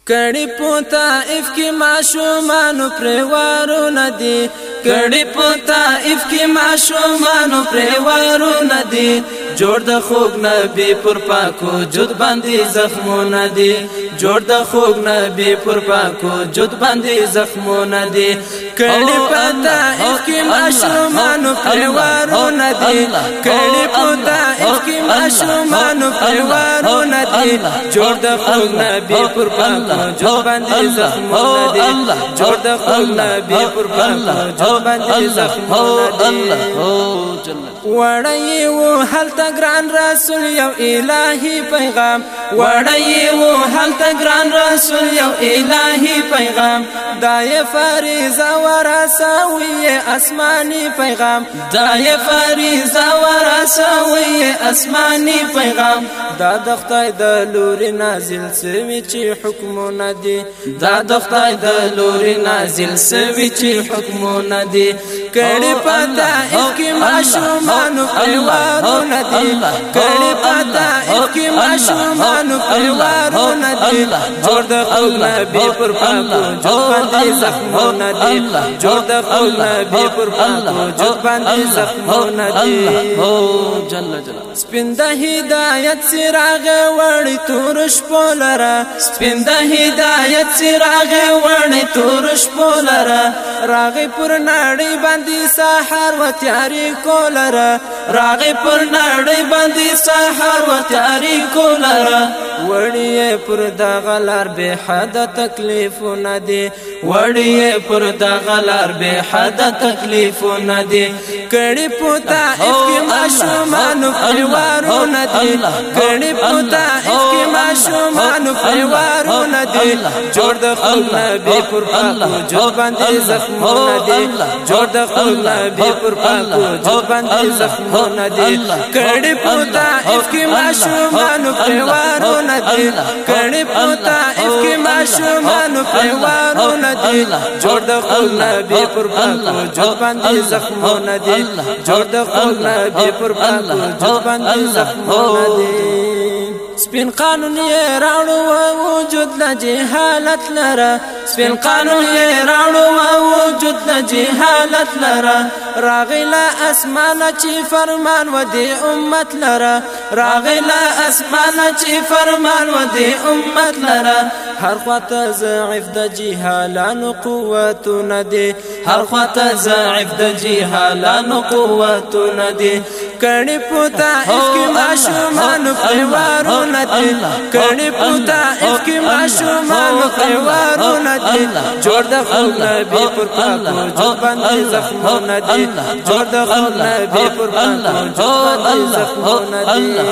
کړي په طائف کې معشومانو پرېوارو ندي کړي په طائف کې معشومانو پرېوارو ندي جوړ د خوږ نبی پر پاکو جود باندې زخمونه دي جوړ د خوږ نبی پر پاکو جود باندې زخمونه دي کړي په طائف کې معشومانو پرېوارو ندي کړي په طائف کې معشومانو پرېوارو ندي جوړ د خوږ نبی پر پاکو جود باندې زخمونه دي جوړ د خوږ نبی پر پاکو جود باندې زخمونه دي وړي و هلته ګران رسول یو الهي پیغام وړي و هلته ګران رسول یو الهي پیغام دای فریضه ورسوي اسماني پیغام دای فریضه ورسوي اسماني پیغام دا د خدای د لوري نازل سوي چې حکمونه دي دا د خدای د لوري نازل سوي چې حکمونه دي کړي پتا کې معشومانو پرېوارو ندي کړي پتا کې معشومانو پرېوارو ندي جوړ د خوږ نبی پر پاکو جود باندې زخمونه دي جوړ د خوږ نبی پر پاکو جود باندې زخمونه دي سپین د هدایت څراغ وړي تور شپو لره سپین د هدایت څراغ وړي تور شپو لره راغي پر نړۍ باندې سحر و تیاری کولره راغي پر نړۍ باندې سحر و تیاری کولره وړي پر دغه لار به حد تکلیفونه دي وړي پر دغه لار به حد تکلیفونه دي کړي پوتا اف کې معشومانو پرېوارو ندي کړي پوتا اف کې معشومانو پرېوارو ندي جوړ د خوږ نبی پر پاکو جود باندې زخمونه دي جوړ د خوږ نبی پر پاکو جود باندې زخمونه دي کړي پوتا اف کې معشومانو پرېوارو ندي کړي پوتا اف کې معشومانو پرېوارو ندي جوړ د خوږ نبی پر پاکو جود باندې زخمونه دي جوړ د خوږ نبی پر پاکو جود باندې زخمونه دي سپین قانون یې راوړو وجود له جهالت لره سپین قانون یې راوړو وجود له جهالت لره راغی له اسمانه چې فرمان و دی امت لره راغی له اسمانه چې فرمان و دی امت لره هر خواته ضعیف د جهالانو قوتونه دي هر خواته ضعیف د جهالانو قوتونه دي کړي پوتا اف کې معشومانو پرېوارو ندي کړي پوتا اف کې معشومانو پرېوارو ندي جوړ د خوږ نبی پر پاکو جود باندې زخمونه دي جوړ د خوږ نبی پر پاکو جود باندې زخمونه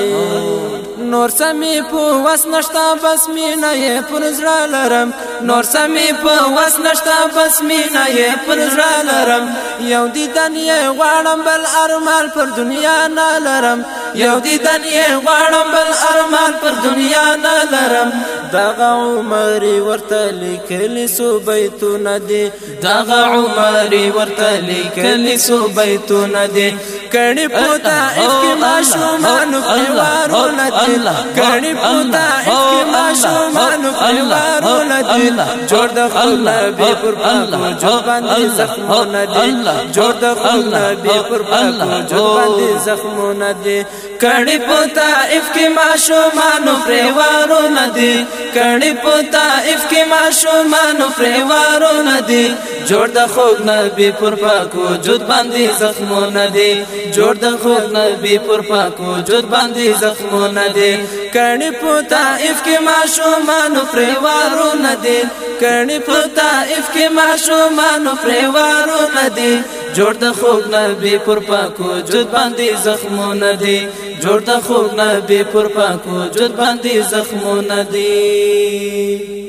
دي نور سمي په وس نشتا بس مینه یې پر زړه لرم نور سمي په وس نشتا بس مینه یې پر زړه لرم یو دیدن یې غواړم بل ارمان پر دنیا نه لرم یو دیدن یې غواړم بل ارمان پر دنیا نه لرم دغه عمر ورته لیکلي سو بیتونه دي دغه عمر ورته لیکلي سو بیتونه دي کړي پوتا اف کې معشومانو پرېوارو ندي کړي پوتا اف کې معشومانو پرېوارو ندي جوړ د خوږ نبی پر پاکو جود باندې زخمونه دي جوړ د خوږ نبی پر پاکو جود باندې زخمونه دي کړي پوتا اف کې معشومانو پرېوارو ندي کړي پوتا اف کې معشومانو پرېوارو ندي جوړ د خوږ نبی پر پاکو جود باندې زخمونه دي جوړ د خوږ نبی پر پاکو جود باندې زخمونه دي کړي پوتا اف کې معشومانو پرېوارو ندي کړي پوتا اف کې معشومانو پرېوارو ندي جوړ د خوږ نبی پر پاکو جود باندې زخمونه دي جوړ د خوږ نبی پر پاکو جود باندې زخمونه دي